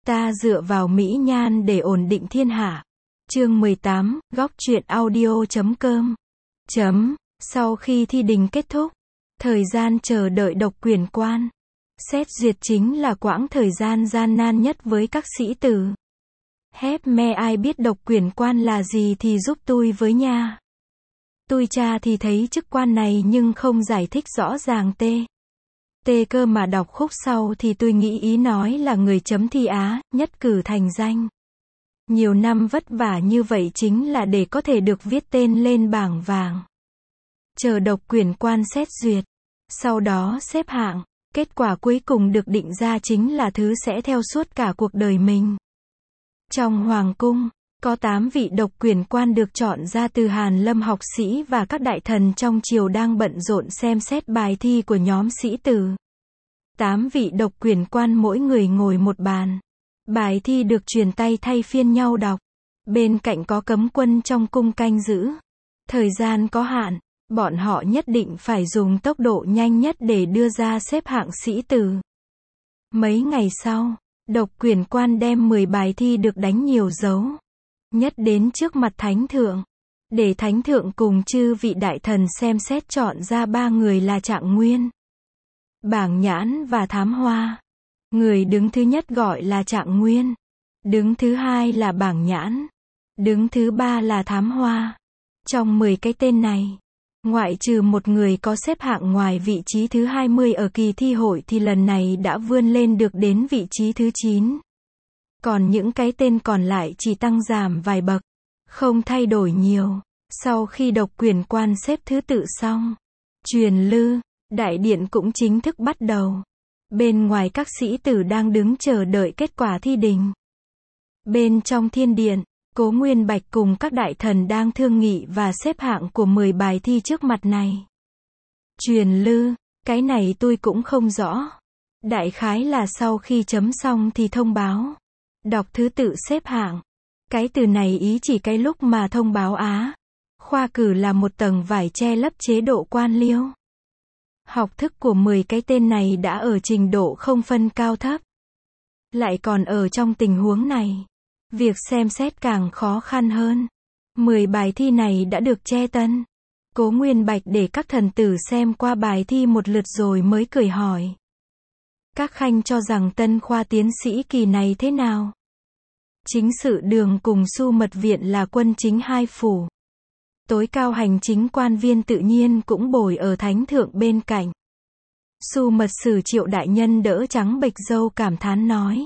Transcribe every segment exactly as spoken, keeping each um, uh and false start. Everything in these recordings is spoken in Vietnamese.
Ta dựa vào mỹ nhan để ổn định thiên hạ. Chương mười tám, góc truyện audio chấm com. Chấm. Sau khi thi đình kết thúc, thời gian chờ đợi độc quyền quan xét duyệt chính là quãng thời gian gian nan nhất với các sĩ tử. Hép me ai biết độc quyền quan là gì thì giúp tôi với nha. Tôi cha thì thấy chức quan này nhưng không giải thích rõ ràng tê. Tê cơ mà đọc khúc sau thì tôi nghĩ ý nói là người chấm thi Á, nhất cử thành danh. Nhiều năm vất vả như vậy chính là để có thể được viết tên lên bảng vàng. Chờ độc quyền quan xét duyệt. Sau đó xếp hạng. Kết quả cuối cùng được định ra chính là thứ sẽ theo suốt cả cuộc đời mình. Trong Hoàng cung, có tám vị độc quyền quan được chọn ra từ Hàn Lâm học sĩ và các đại thần trong triều đang bận rộn xem xét bài thi của nhóm sĩ tử. Tám vị độc quyền quan mỗi người ngồi một bàn. Bài thi được truyền tay thay phiên nhau đọc. Bên cạnh có cấm quân trong cung canh giữ. Thời gian có hạn, bọn họ nhất định phải dùng tốc độ nhanh nhất để đưa ra xếp hạng sĩ tử. Mấy ngày sau, độc quyền quan đem mười bài thi được đánh nhiều dấu nhất đến trước mặt thánh thượng, để thánh thượng cùng chư vị đại thần xem xét chọn ra ba người là Trạng Nguyên, Bảng Nhãn và Thám Hoa. Người đứng thứ nhất gọi là Trạng Nguyên, đứng thứ hai là Bảng Nhãn, đứng thứ ba là Thám Hoa. Trong mười cái tên này, ngoại trừ một người có xếp hạng ngoài vị trí thứ hai mươi ở kỳ thi hội thì lần này đã vươn lên được đến vị trí thứ chín. Còn những cái tên còn lại chỉ tăng giảm vài bậc, không thay đổi nhiều. Sau khi độc quyền quan xếp thứ tự xong, truyền lư, đại điện cũng chính thức bắt đầu. Bên ngoài các sĩ tử đang đứng chờ đợi kết quả thi đình. Bên trong thiên điện, Cố Nguyên Bạch cùng các đại thần đang thương nghị và xếp hạng của mười bài thi trước mặt này. Truyền lư, cái này tôi cũng không rõ. Đại khái là sau khi chấm xong thì thông báo. Đọc thứ tự xếp hạng. Cái từ này ý chỉ cái lúc mà thông báo Á khoa cử là một tầng vải che lấp chế độ quan liêu. Học thức của mười cái tên này đã ở trình độ không phân cao thấp. Lại còn ở trong tình huống này, việc xem xét càng khó khăn hơn. mười bài thi này đã được che tân. Cố Nguyên Bạch để các thần tử xem qua bài thi một lượt rồi mới cười hỏi. Các khanh cho rằng tân khoa tiến sĩ kỳ này thế nào? Chính sự đường cùng Su Mật Viện là quân chính hai phủ. Tối cao hành chính quan viên tự nhiên cũng bồi ở thánh thượng bên cạnh. Su Mật Sử Triệu đại nhân đỡ trắng bệch râu cảm thán nói.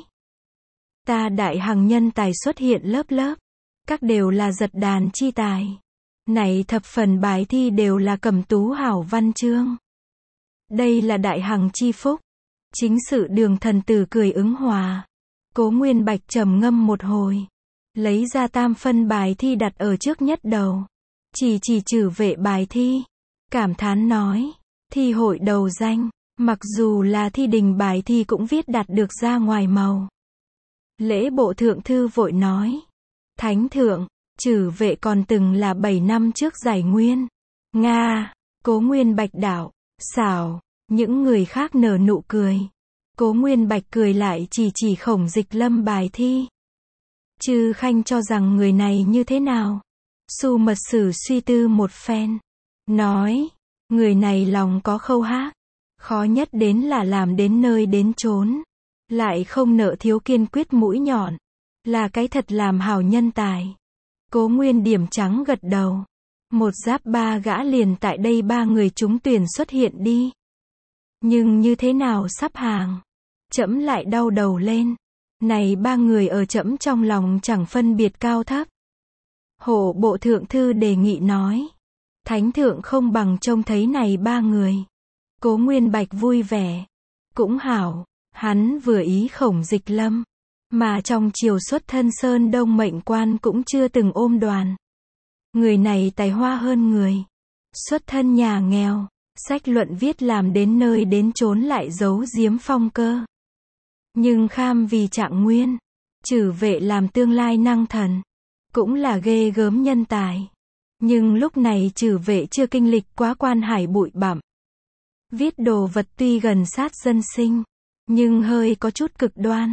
Ta đại hằng nhân tài xuất hiện lớp lớp. Các đều là giật đàn chi tài. Này thập phần bài thi đều là cẩm tú hảo văn chương. Đây là đại hằng chi phúc. Chính sự đường thần tử cười ứng hòa. Cố Nguyên Bạch trầm ngâm một hồi. Lấy ra tam phân bài thi đặt ở trước nhất đầu. Chỉ chỉ trừ vệ bài thi. Cảm thán nói. Thi hội đầu danh. Mặc dù là thi đình bài thi cũng viết đạt được ra ngoài màu. Lễ bộ thượng thư vội nói. Thánh thượng, trừ vệ còn từng là bảy năm trước giải nguyên. Nga. Cố Nguyên Bạch đạo. Xảo. Những người khác nở nụ cười. Cố Nguyên Bạch cười lại chỉ chỉ Khổng Dịch Lâm bài thi. Chư khanh cho rằng người này như thế nào? Su Mật Sử suy tư một phen. Nói. Người này lòng có khâu hát. Khó nhất đến là làm đến nơi đến chốn. Lại không nợ thiếu kiên quyết mũi nhọn. Là cái thật làm hảo nhân tài. Cố Nguyên điểm trắng gật đầu. Một giáp ba gã liền tại đây ba người trúng tuyển xuất hiện đi. Nhưng như thế nào sắp hàng? Trẫm lại đau đầu lên. Này ba người ở trẫm trong lòng chẳng phân biệt cao thấp. Hộ bộ thượng thư đề nghị nói. Thánh thượng không bằng trông thấy này ba người. Cố Nguyên Bạch vui vẻ. Cũng hảo, hắn vừa ý Khổng Dịch Lâm. Mà trong triều xuất thân Sơn Đông mệnh quan cũng chưa từng ôm đoàn. Người này tài hoa hơn người. Xuất thân nhà nghèo. Sách luận viết làm đến nơi đến chốn lại giấu giếm phong cơ. Nhưng kham vì Trạng Nguyên. Trừ vệ làm tương lai năng thần. Cũng là ghê gớm nhân tài. Nhưng lúc này trừ vệ chưa kinh lịch quá quan hải bụi bặm. Viết đồ vật tuy gần sát dân sinh. Nhưng hơi có chút cực đoan.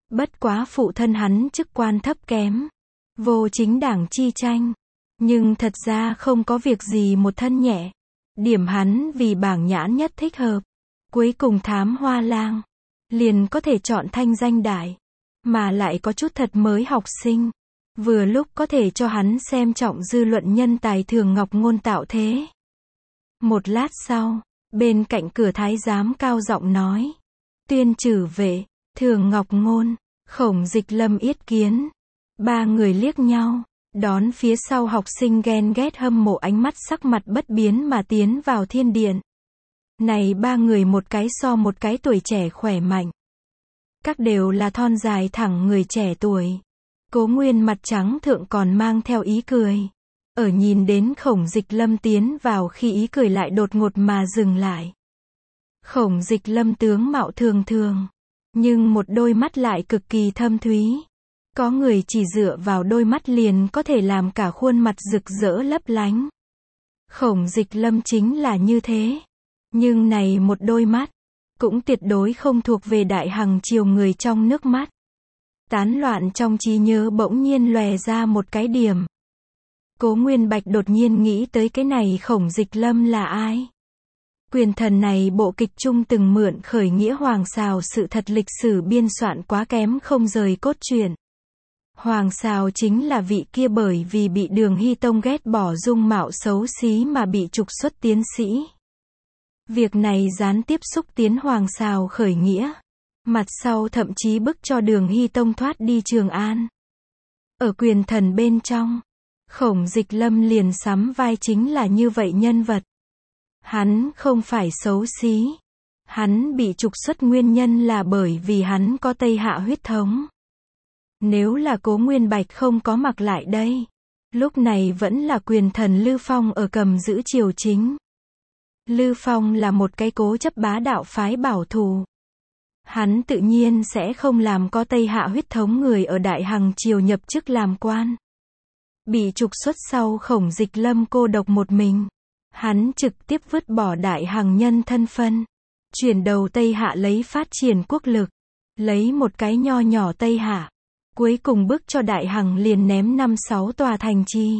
Bất quá phụ thân hắn chức quan thấp kém, vô chính đảng chi tranh, nhưng thật ra không có việc gì một thân nhẹ. Điểm hắn vì bảng nhãn nhất thích hợp, cuối cùng thám hoa lang, liền có thể chọn thanh danh đại, mà lại có chút thật mới học sinh, vừa lúc có thể cho hắn xem trọng dư luận nhân tài Thường Ngọc Ngôn tạo thế. Một lát sau, bên cạnh cửa thái giám cao giọng nói, tuyên trừ vệ, Thường Ngọc Ngôn, Khổng Dịch Lâm yết kiến. Ba người liếc nhau, đón phía sau học sinh ghen ghét hâm mộ ánh mắt sắc mặt bất biến mà tiến vào thiên điện. Này ba người một cái so một cái tuổi trẻ khỏe mạnh. Các đều là thon dài thẳng người trẻ tuổi. Cố Nguyên mặt trắng thượng còn mang theo ý cười. Ở nhìn đến Khổng Dịch Lâm tiến vào khi ý cười lại đột ngột mà dừng lại. Khổng Dịch Lâm tướng mạo thường thường, nhưng một đôi mắt lại cực kỳ thâm thúy. Có người chỉ dựa vào đôi mắt liền có thể làm cả khuôn mặt rực rỡ lấp lánh. Khổng Dịch Lâm chính là như thế. Nhưng này một đôi mắt, cũng tuyệt đối không thuộc về đại hằng triều người trong nước mắt. Tán loạn trong trí nhớ bỗng nhiên lòe ra một cái điểm. Cố Nguyên Bạch đột nhiên nghĩ tới cái này Khổng Dịch Lâm là ai? Quyền thần này bộ kịch chung từng mượn khởi nghĩa Hoàng Sào sự thật lịch sử biên soạn quá kém không rời cốt truyện. Hoàng Sào chính là vị kia bởi vì bị Đường Hy Tông ghét bỏ dung mạo xấu xí mà bị trục xuất tiến sĩ. Việc này gián tiếp xúc tiến Hoàng Sào khởi nghĩa. Mặt sau thậm chí bức cho Đường Hy Tông thoát đi Trường An. Ở quyền thần bên trong, Khổng Dịch Lâm liền sắm vai chính là như vậy nhân vật. Hắn không phải xấu xí. Hắn bị trục xuất nguyên nhân là bởi vì hắn có Tây Hạ huyết thống. Nếu là Cố Nguyên Bạch không có mặc lại đây, lúc này vẫn là quyền thần Lư Phong ở cầm giữ triều chính. Lư Phong là một cái cố chấp bá đạo phái bảo thủ. Hắn tự nhiên sẽ không làm có Tây Hạ huyết thống người ở Đại Hằng triều nhập chức làm quan. Bị trục xuất sau Khổng Dịch Lâm cô độc một mình. Hắn trực tiếp vứt bỏ Đại Hằng nhân thân phân. Chuyển đầu Tây Hạ lấy phát triển quốc lực. Lấy một cái nho nhỏ Tây Hạ. Cuối cùng bức cho Đại Hằng liền ném năm sáu tòa thành trì.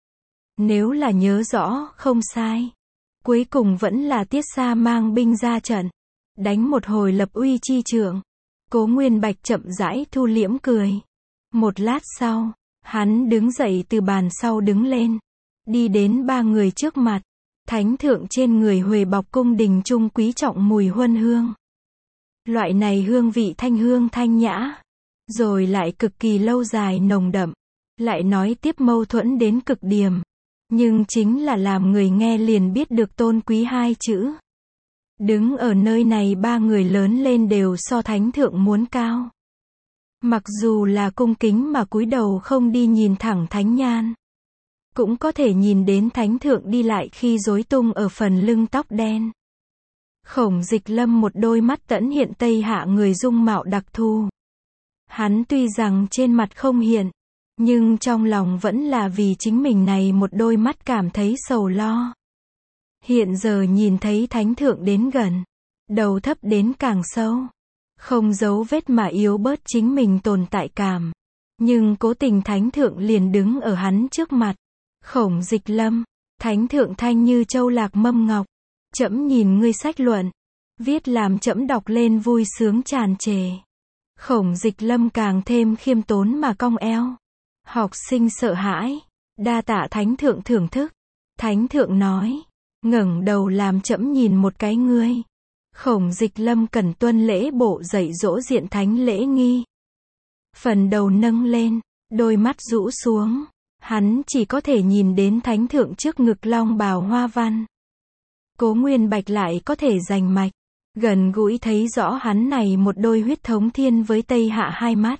Nếu là nhớ rõ, không sai. Cuối cùng vẫn là Tiết Sa mang binh ra trận. Đánh một hồi lập uy chi trưởng. Cố Nguyên Bạch chậm rãi thu liễm cười. Một lát sau, hắn đứng dậy từ bàn sau đứng lên. Đi đến ba người trước mặt. Thánh thượng trên người huề bọc cung đình trung quý trọng mùi huân hương. Loại này hương vị thanh hương thanh nhã. Rồi lại cực kỳ lâu dài nồng đậm. Lại nói tiếp mâu thuẫn đến cực điểm. Nhưng chính là làm người nghe liền biết được tôn quý hai chữ. Đứng ở nơi này ba người lớn lên đều so thánh thượng muốn cao. Mặc dù là cung kính mà cúi đầu không đi nhìn thẳng thánh nhan. Cũng có thể nhìn đến thánh thượng đi lại khi rối tung ở phần lưng tóc đen. Khổng Dịch Lâm một đôi mắt tẫn hiện Tây Hạ người dung mạo đặc thù. Hắn tuy rằng trên mặt không hiện, nhưng trong lòng vẫn là vì chính mình này một đôi mắt cảm thấy sầu lo. Hiện giờ nhìn thấy thánh thượng đến gần, đầu thấp đến càng sâu, không giấu vết mà yếu bớt chính mình tồn tại cảm. Nhưng cố tình thánh thượng liền đứng ở hắn trước mặt. Khổng Dịch Lâm, thánh thượng thanh như châu lạc mâm ngọc. Trẫm nhìn ngươi sách luận, viết làm trẫm đọc lên vui sướng tràn trề. Khổng Dịch Lâm càng thêm khiêm tốn mà cong eo. Học sinh sợ hãi, đa tạ thánh thượng thưởng thức. Thánh thượng nói, ngẩng đầu làm trẫm nhìn một cái ngươi. Khổng Dịch Lâm cần tuân lễ bộ dạy dỗ diện thánh lễ nghi. Phần đầu nâng lên, đôi mắt rũ xuống. Hắn chỉ có thể nhìn đến thánh thượng trước ngực long bào hoa văn. Cố Nguyên Bạch lại có thể rành mạch, gần gũi thấy rõ hắn này một đôi huyết thống thiên với Tây Hạ hai mắt.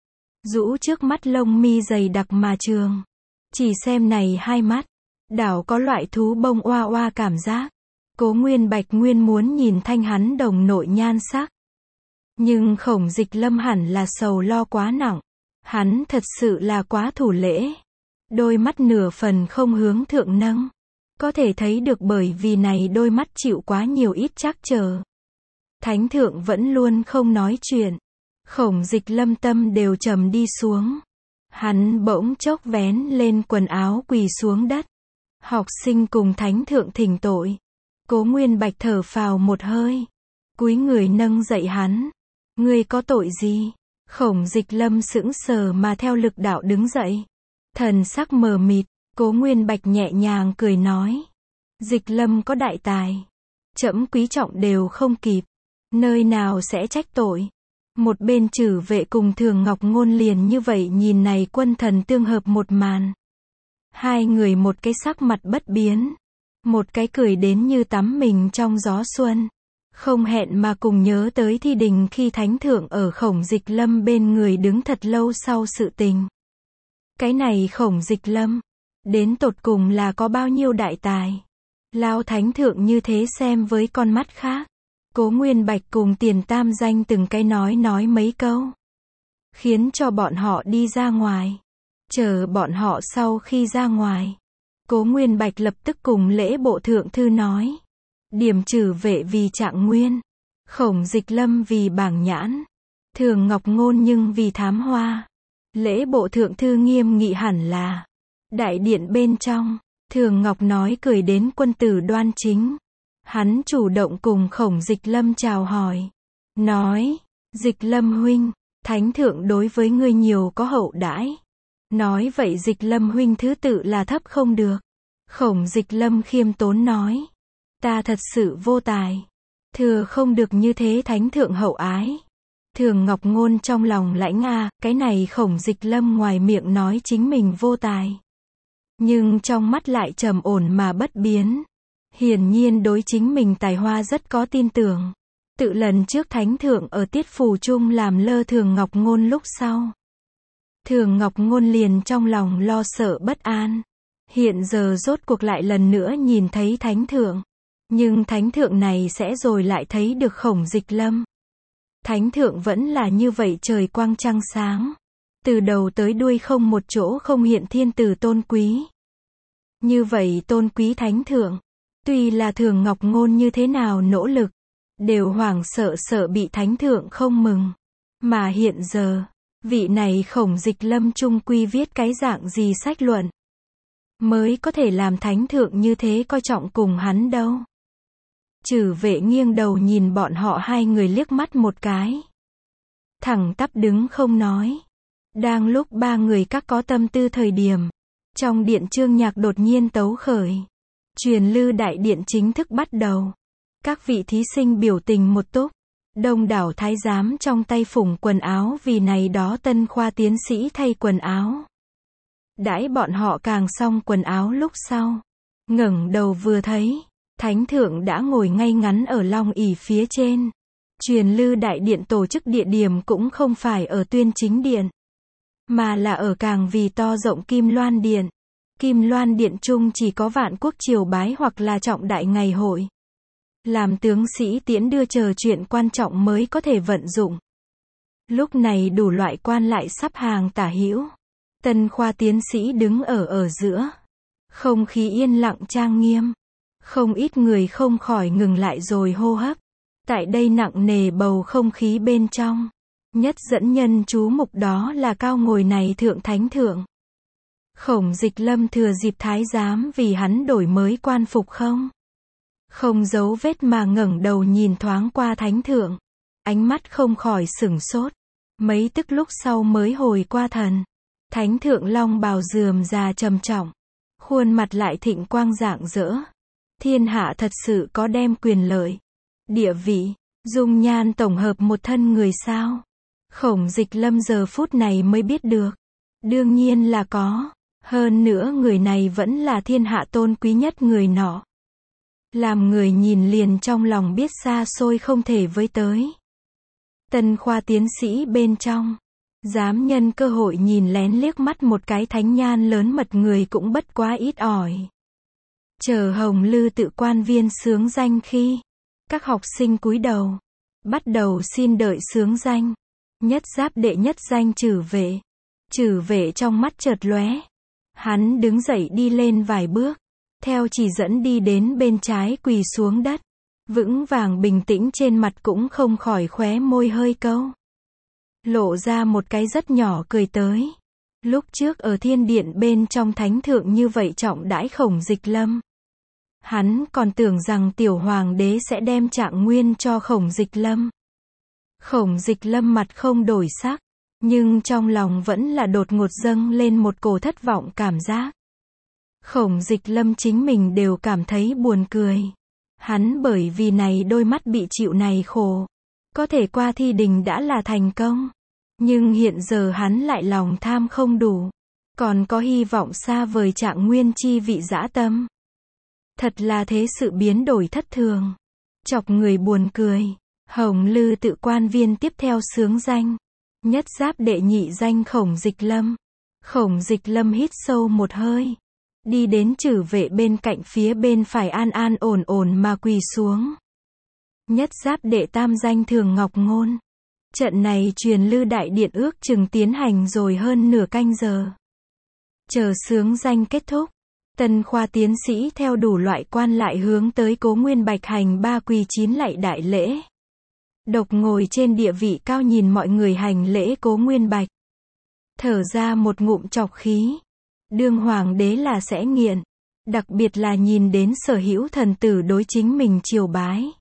Rũ trước mắt lông mi dày đặc mà trường. Chỉ xem này hai mắt, đảo có loại thú bông oa oa cảm giác. Cố Nguyên Bạch nguyên muốn nhìn thanh hắn đồng nội nhan sắc. Nhưng Khổng Dịch Lâm hẳn là sầu lo quá nặng. Hắn thật sự là quá thủ lễ. Đôi mắt nửa phần không hướng thượng nâng. Có thể thấy được bởi vì này đôi mắt chịu quá nhiều ít trắc trở. Thánh thượng vẫn luôn không nói chuyện. Khổng Dịch Lâm tâm đều trầm đi xuống. Hắn bỗng chốc vén lên quần áo quỳ xuống đất. Học sinh cùng thánh thượng thỉnh tội. Cố Nguyên Bạch thở phào một hơi. Cúi người nâng dậy hắn. Ngươi có tội gì? Khổng Dịch Lâm sững sờ mà theo lực đạo đứng dậy. Thần sắc mờ mịt, Cố Nguyên Bạch nhẹ nhàng cười nói. Dịch Lâm có đại tài. Trẫm quý trọng đều không kịp. Nơi nào sẽ trách tội. Một bên Trử Vệ cùng Thường Ngọc Ngôn liền như vậy nhìn này quân thần tương hợp một màn. Hai người một cái sắc mặt bất biến. Một cái cười đến như tắm mình trong gió xuân. Không hẹn mà cùng nhớ tới thi đình khi thánh thượng ở Khổng Dịch Lâm bên người đứng thật lâu sau sự tình. Cái này Khổng Dịch Lâm, đến tột cùng là có bao nhiêu đại tài. Lao thánh thượng như thế xem với con mắt khác. Cố Nguyên Bạch cùng Tiền Tam Danh từng cái nói nói mấy câu. Khiến cho bọn họ đi ra ngoài. Chờ bọn họ sau khi ra ngoài. Cố Nguyên Bạch lập tức cùng lễ bộ thượng thư nói. Điểm Trử Vệ vì Trạng Nguyên. Khổng Dịch Lâm vì Bảng Nhãn. Thường Ngọc Ngôn nhưng vì Thám Hoa. Lễ bộ thượng thư nghiêm nghị hẳn là. Đại điện bên trong, Thường Ngọc nói cười đến quân tử đoan chính. Hắn chủ động cùng Khổng Dịch Lâm chào hỏi. Nói, Dịch Lâm huynh, thánh thượng đối với ngươi nhiều có hậu đãi. Nói vậy Dịch Lâm huynh thứ tự là thấp không được. Khổng Dịch Lâm khiêm tốn nói. Ta thật sự vô tài. Thừa không được như thế thánh thượng hậu ái. Thường Ngọc Ngôn trong lòng lãnh a, cái này Khổng Dịch Lâm ngoài miệng nói chính mình vô tài. Nhưng trong mắt lại trầm ổn mà bất biến. Hiển nhiên đối chính mình tài hoa rất có tin tưởng. Tự lần trước thánh thượng ở tiết phủ chung làm lơ Thường Ngọc Ngôn lúc sau. Thường Ngọc Ngôn liền trong lòng lo sợ bất an. Hiện giờ rốt cuộc lại lần nữa nhìn thấy thánh thượng. Nhưng thánh thượng này sẽ rồi lại thấy được Khổng Dịch Lâm. Thánh thượng vẫn là như vậy trời quang trăng sáng. Từ đầu tới đuôi không một chỗ không hiện thiên tử tôn quý. Như vậy tôn quý thánh thượng. Tuy là Thường Ngọc Ngôn như thế nào nỗ lực. Đều hoảng sợ sợ bị thánh thượng không mừng. Mà hiện giờ, vị này Khổng Dịch Lâm trung quy viết cái dạng gì sách luận. Mới có thể làm thánh thượng như thế coi trọng cùng hắn đâu. Trử Vệ nghiêng đầu nhìn bọn họ hai người liếc mắt một cái. Thẳng tắp đứng không nói. Đang lúc ba người các có tâm tư thời điểm. Trong điện chương nhạc đột nhiên tấu khởi. Truyền lư đại điện chính thức bắt đầu. Các vị thí sinh biểu tình một túc. Đông đảo thái giám trong tay phủng quần áo vì này đó tân khoa tiến sĩ thay quần áo. Đãi bọn họ càng xong quần áo lúc sau. Ngẩng đầu vừa thấy. Thánh thượng đã ngồi ngay ngắn ở long ỷ phía trên. Truyền lư đại điện tổ chức địa điểm cũng không phải ở Tuyên Chính Điện. Mà là ở càng vì to rộng Kim Loan Điện. Kim Loan Điện chung chỉ có vạn quốc triều bái hoặc là trọng đại ngày hội. Làm tướng sĩ tiễn đưa chờ chuyện quan trọng mới có thể vận dụng. Lúc này đủ loại quan lại sắp hàng tả hữu. Tân khoa tiến sĩ đứng ở ở giữa. Không khí yên lặng trang nghiêm. Không ít người không khỏi ngừng lại rồi hô hấp. Tại đây nặng nề bầu không khí bên trong. Nhất dẫn nhân chú mục đó là cao ngồi này thượng thánh thượng. Khổng Dịch Lâm thừa dịp thái giám vì hắn đổi mới quan phục không? Không giấu vết mà ngẩng đầu nhìn thoáng qua thánh thượng. Ánh mắt không khỏi sửng sốt. Mấy tức lúc sau mới hồi qua thần. Thánh thượng long bào rườm rà trầm trọng. Khuôn mặt lại thịnh quang rạng rỡ. Thiên hạ thật sự có đem quyền lợi, địa vị, dung nhan tổng hợp một thân người sao? Khổng Dịch Lâm giờ phút này mới biết được. Đương nhiên là có. Hơn nữa người này vẫn là thiên hạ tôn quý nhất người nọ. Làm người nhìn liền trong lòng biết xa xôi không thể với tới. Tân khoa tiến sĩ bên trong. Dám nhân cơ hội nhìn lén liếc mắt một cái thánh nhan lớn mật người cũng bất quá ít ỏi. Chờ hồng lư tự quan viên xướng danh khi. Các học sinh cúi đầu. Bắt đầu xin đợi xướng danh. Nhất giáp đệ nhất danh Trử Vệ. Trử Vệ trong mắt chợt lóe. Hắn đứng dậy đi lên vài bước. Theo chỉ dẫn đi đến bên trái quỳ xuống đất. Vững vàng bình tĩnh trên mặt cũng không khỏi khóe môi hơi câu. lộ ra một cái rất nhỏ cười tới. Lúc trước ở thiên điện bên trong thánh thượng như vậy trọng đãi Khổng Dịch Lâm. Hắn còn tưởng rằng tiểu hoàng đế sẽ đem Trạng Nguyên cho Khổng Dịch Lâm. Khổng Dịch Lâm mặt không đổi sắc, nhưng trong lòng vẫn là đột ngột dâng lên một cổ thất vọng cảm giác. Khổng Dịch Lâm chính mình đều cảm thấy buồn cười. Hắn bởi vì này đôi mắt bị chịu này khổ. Có thể qua thi đình đã là thành công. Nhưng hiện giờ hắn lại lòng tham không đủ. Còn có hy vọng xa vời Trạng Nguyên chi vị dã tâm. Thật là thế sự biến đổi thất thường. Chọc người buồn cười. Hồng Lư tự quan viên tiếp theo xướng danh. Nhất giáp đệ nhị danh Khổng Dịch Lâm. Khổng Dịch Lâm hít sâu một hơi. Đi đến chử vệ bên cạnh phía bên phải an an ổn ổn mà quỳ xuống. Nhất giáp đệ tam danh Thường Ngọc Ngôn. Trận này truyền lư đại điện ước chừng tiến hành rồi hơn nửa canh giờ. Chờ xướng danh kết thúc. Tân khoa tiến sĩ theo đủ loại quan lại hướng tới Cố Nguyên Bạch hành ba quỳ chín lạy đại lễ. Độc ngồi trên địa vị cao nhìn mọi người hành lễ Cố Nguyên Bạch. Thở ra một ngụm trọc khí. Đương hoàng đế là sẽ nghiện. Đặc biệt là nhìn đến sở hữu thần tử đối chính mình triều bái.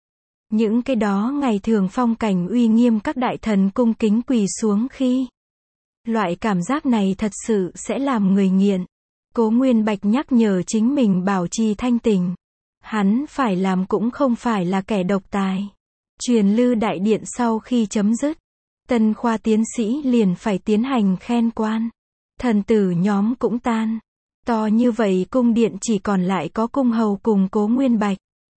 Những cái đó ngày thường phong cảnh uy nghiêm các đại thần cung kính quỳ xuống khi. Loại cảm giác này thật sự sẽ làm người nghiện. Cố Nguyên Bạch nhắc nhở chính mình bảo trì thanh tình. Hắn phải làm cũng không phải là kẻ độc tài. Truyền lư đại điện sau khi chấm dứt. Tân khoa tiến sĩ liền phải tiến hành khen quan. Thần tử nhóm cũng tan. To như vậy cung điện chỉ còn lại có cung hầu cùng Cố Nguyên Bạch.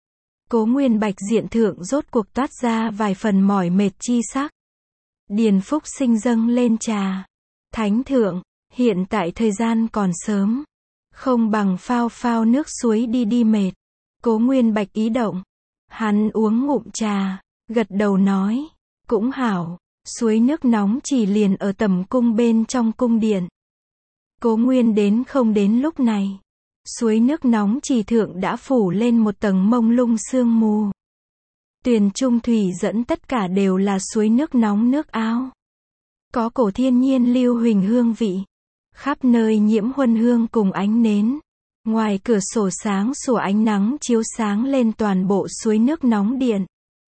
Cố Nguyên Bạch diện thượng rốt cuộc toát ra vài phần mỏi mệt chi sắc. Điền Phúc Sinh dâng lên trà. Thánh thượng, hiện tại thời gian còn sớm. Không bằng phao phao nước suối đi đi mệt. Cố Nguyên Bạch ý động. Hắn uống ngụm trà, gật đầu nói. Cũng hảo, suối nước nóng chỉ liền ở tầm cung bên trong cung điện. Cố Nguyên đến không đến lúc này. Suối nước nóng chỉ thượng đã phủ lên một tầng mông lung sương mù. Tuyền trung thủy dẫn tất cả đều là suối nước nóng nước ao. Có cổ thiên nhiên lưu huỳnh hương vị. Khắp nơi nhiễm huân hương cùng ánh nến. Ngoài cửa sổ sáng sủa ánh nắng chiếu sáng lên toàn bộ suối nước nóng điện.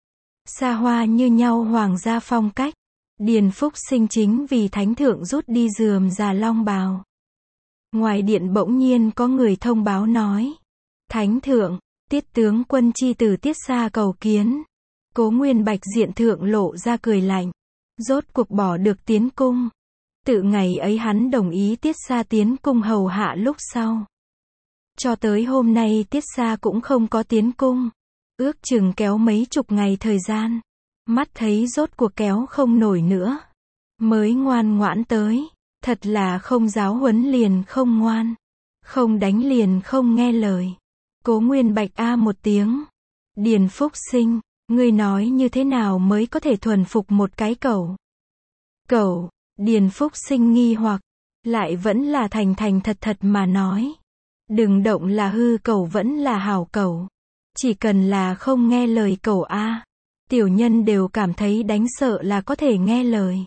Xa hoa như nhau hoàng gia phong cách. Điền Phúc Sinh chính vì thánh thượng rút đi rườm rà long bào. Ngoài điện bỗng nhiên có người thông báo nói. Thánh thượng, tiết tướng quân chi tử Tiết Xa cầu kiến. Cố Nguyên Bạch diện thượng lộ ra cười lạnh. Rốt cuộc bỏ được tiến cung. Tự ngày ấy hắn đồng ý Tiết Xa tiến cung hầu hạ lúc sau. Cho tới hôm nay Tiết Xa cũng không có tiến cung. Ước chừng kéo mấy chục ngày thời gian. Mắt thấy rốt cuộc kéo không nổi nữa. Mới ngoan ngoãn tới. Thật là không giáo huấn liền không ngoan. Không đánh liền không nghe lời. Cố Nguyên Bạch a một tiếng. Điền Phúc Sinh, ngươi nói như thế nào mới có thể thuần phục một cái cẩu? Cẩu, Điền Phúc Sinh nghi hoặc, lại vẫn là thành thành thật thật mà nói. Đừng động là hư cẩu vẫn là hảo cẩu. Chỉ cần là không nghe lời cẩu a, tiểu nhân đều cảm thấy đánh sợ là có thể nghe lời.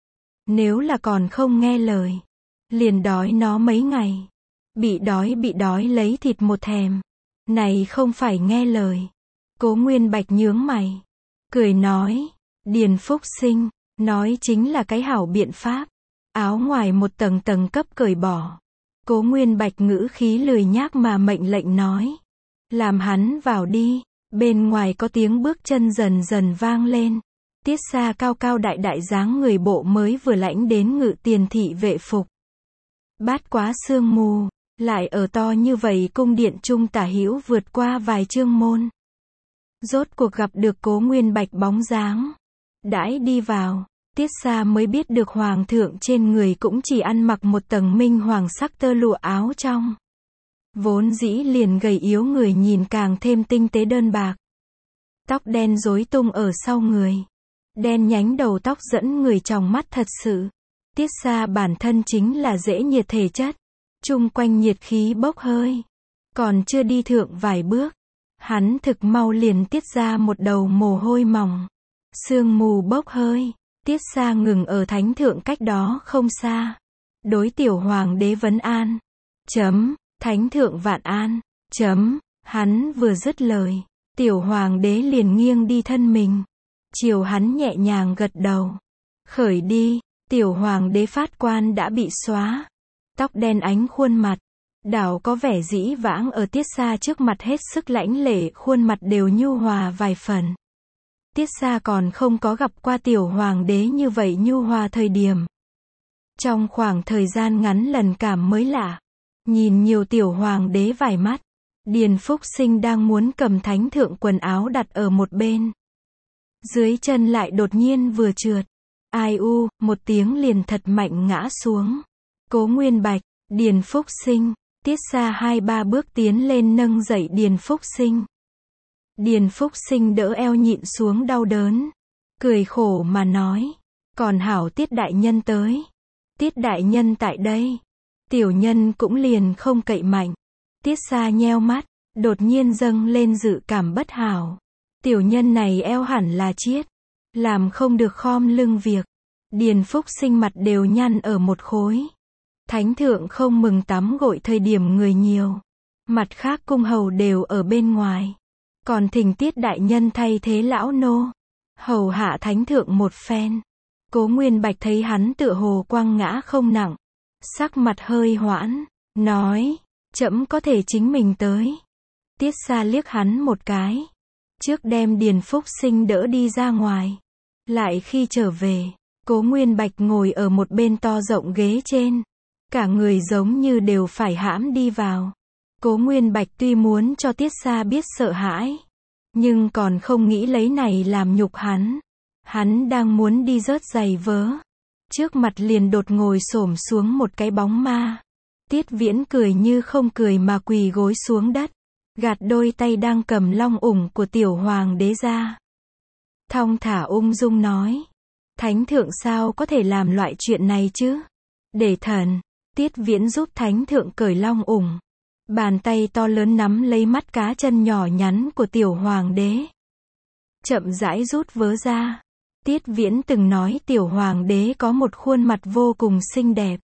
Nếu là còn không nghe lời, liền đói nó mấy ngày. Bị đói bị đói lấy thịt một thèm. Này không phải nghe lời. Cố Nguyên Bạch nhướng mày. Cười nói. Điền Phúc Sinh, nói chính là cái hảo biện pháp. Áo ngoài một tầng tầng cấp cởi bỏ. Cố Nguyên Bạch ngữ khí lười nhác mà mệnh lệnh nói. Làm hắn vào đi. Bên ngoài có tiếng bước chân dần dần vang lên. Tiết Xa cao cao đại đại dáng người bộ mới vừa lãnh đến ngự tiền thị vệ phục. Bát quá sương mù, lại ở to như vậy cung điện trung tả hữu vượt qua vài chương môn. Rốt cuộc gặp được Cố Nguyên Bạch bóng dáng. Đãi đi vào, Tiết Xa mới biết được hoàng thượng trên người cũng chỉ ăn mặc một tầng minh hoàng sắc tơ lụa áo trong. Vốn dĩ liền gầy yếu người nhìn càng thêm tinh tế đơn bạc. Tóc đen rối tung ở sau người. Đen nhánh đầu tóc dẫn người trong mắt thật sự. Tiết Xa bản thân chính là dễ nhiệt thể chất. Chung quanh nhiệt khí bốc hơi. Còn chưa đi thượng vài bước. Hắn thực mau liền tiết ra một đầu mồ hôi mỏng. Sương mù bốc hơi. Tiết Xa ngừng ở thánh thượng cách đó không xa. Đối tiểu hoàng đế vấn an. Chấm, thánh thượng vạn an. Chấm, hắn vừa dứt lời. Tiểu hoàng đế liền nghiêng đi thân mình. Chiều hắn nhẹ nhàng gật đầu. Khởi đi, tiểu hoàng đế phát quan đã bị xóa. Tóc đen ánh khuôn mặt. Đảo có vẻ dĩ vãng ở Tiết Xa trước mặt hết sức lãnh lệ, khuôn mặt đều nhu hòa vài phần. Tiết Xa còn không có gặp qua tiểu hoàng đế như vậy nhu hòa thời điểm. Trong khoảng thời gian ngắn lần cảm mới lạ. Nhìn nhiều tiểu hoàng đế vài mắt. Điền Phúc Sinh đang muốn cầm thánh thượng quần áo đặt ở một bên. Dưới chân lại đột nhiên vừa trượt. Ai u, một tiếng liền thật mạnh ngã xuống. Cố Nguyên Bạch, Điền Phúc Sinh. Tiết Xa hai ba bước tiến lên nâng dậy Điền Phúc Sinh. Điền Phúc Sinh đỡ eo nhịn xuống đau đớn. Cười khổ mà nói. Còn hảo Tiết đại nhân tới. Tiết đại nhân tại đây. Tiểu nhân cũng liền không cậy mạnh. Tiết Xa nheo mắt. Đột nhiên dâng lên dự cảm bất hảo. Tiểu nhân này eo hẳn là chiết. Làm không được khom lưng việc. Điền Phúc Sinh mặt đều nhăn ở một khối. Thánh thượng không mừng tắm gội thời điểm người nhiều. Mặt khác cung hầu đều ở bên ngoài. Còn thỉnh Tiết đại nhân thay thế lão nô. Hầu hạ thánh thượng một phen. Cố Nguyên Bạch thấy hắn tựa hồ quăng ngã không nặng. Sắc mặt hơi hoãn. Nói. Trẫm có thể chính mình tới. Tiết Xa liếc hắn một cái. Trước đem Điền Phúc Sinh đỡ đi ra ngoài. Lại khi trở về. Cố Nguyên Bạch ngồi ở một bên to rộng ghế trên. Cả người giống như đều phải hãm đi vào. Cố Nguyên Bạch tuy muốn cho Tiết Xa biết sợ hãi. Nhưng còn không nghĩ lấy này làm nhục hắn. Hắn đang muốn đi rớt giày vớ. Trước mặt liền đột ngồi xổm xuống một cái bóng ma. Tiết Viễn cười như không cười mà quỳ gối xuống đất. Gạt đôi tay đang cầm long ủng của tiểu hoàng đế ra. Thong thả ung dung nói. Thánh thượng sao có thể làm loại chuyện này chứ? Để thần. Tiết Viễn giúp thánh thượng cởi long ủng. Bàn tay to lớn nắm lấy mắt cá chân nhỏ nhắn của tiểu hoàng đế. Chậm rãi rút vớ ra. Tiết Viễn từng nói tiểu hoàng đế có một khuôn mặt vô cùng xinh đẹp.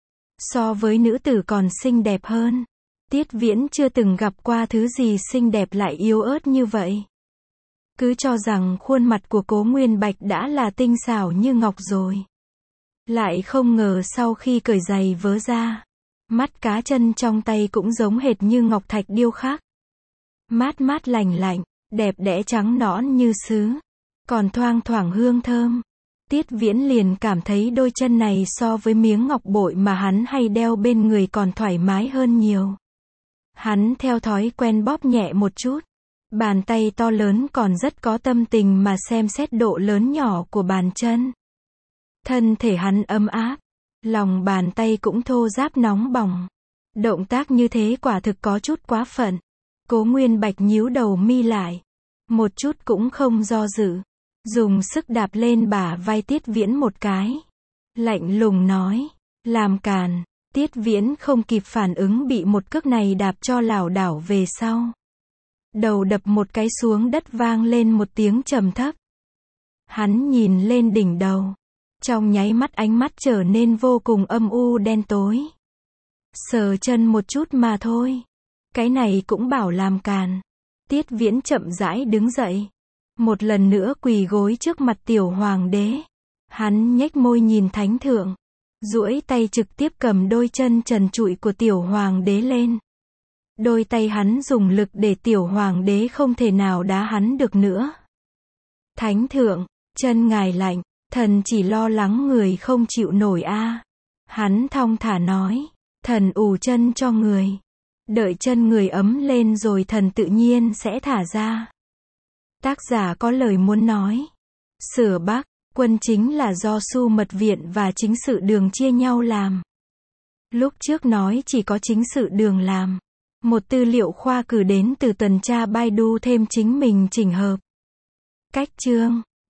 So với nữ tử còn xinh đẹp hơn. Tiết Viễn chưa từng gặp qua thứ gì xinh đẹp lại yếu ớt như vậy. Cứ cho rằng khuôn mặt của Cố Nguyên Bạch đã là tinh xảo như ngọc rồi. Lại không ngờ sau khi cởi giày vớ ra. Mắt cá chân trong tay cũng giống hệt như ngọc thạch điêu khắc. Mát mát lành lạnh, đẹp đẽ trắng nõn như sứ. Còn thoang thoảng hương thơm. Tiết Viễn liền cảm thấy đôi chân này so với miếng ngọc bội mà hắn hay đeo bên người còn thoải mái hơn nhiều. Hắn theo thói quen bóp nhẹ một chút. Bàn tay to lớn còn rất có tâm tình mà xem xét độ lớn nhỏ của bàn chân. Thân thể hắn ấm áp. Lòng bàn tay cũng thô ráp nóng bỏng. Động tác như thế quả thực có chút quá phận. Cố Nguyên Bạch nhíu đầu mi lại. Một chút cũng không do dự. Dùng sức đạp lên bả vai Tiết Viễn một cái. Lạnh lùng nói. Làm càn. Tiết Viễn không kịp phản ứng bị một cước này đạp cho lảo đảo về sau. Đầu đập một cái xuống đất vang lên một tiếng trầm thấp. Hắn nhìn lên đỉnh đầu. Trong nháy mắt ánh mắt trở nên vô cùng âm u đen tối. Sờ chân một chút mà thôi. Cái này cũng bảo làm càn. Tiết Viễn chậm rãi đứng dậy. Một lần nữa quỳ gối trước mặt tiểu hoàng đế. Hắn nhếch môi nhìn thánh thượng. Duỗi tay trực tiếp cầm đôi chân trần trụi của tiểu hoàng đế lên. Đôi tay hắn dùng lực để tiểu hoàng đế không thể nào đá hắn được nữa. Thánh thượng, chân ngài lạnh, thần chỉ lo lắng người không chịu nổi a. À. Hắn thong thả nói, thần ù chân cho người. Đợi chân người ấm lên rồi thần tự nhiên sẽ thả ra. Tác giả có lời muốn nói. Sửa Bắc, quân chính là do Su Mật Viện và chính sự đường chia nhau làm. Lúc trước nói chỉ có chính sự đường làm. Một tư liệu khoa cử đến từ tuần tra Baidu thêm chính mình chỉnh hợp. Cách chương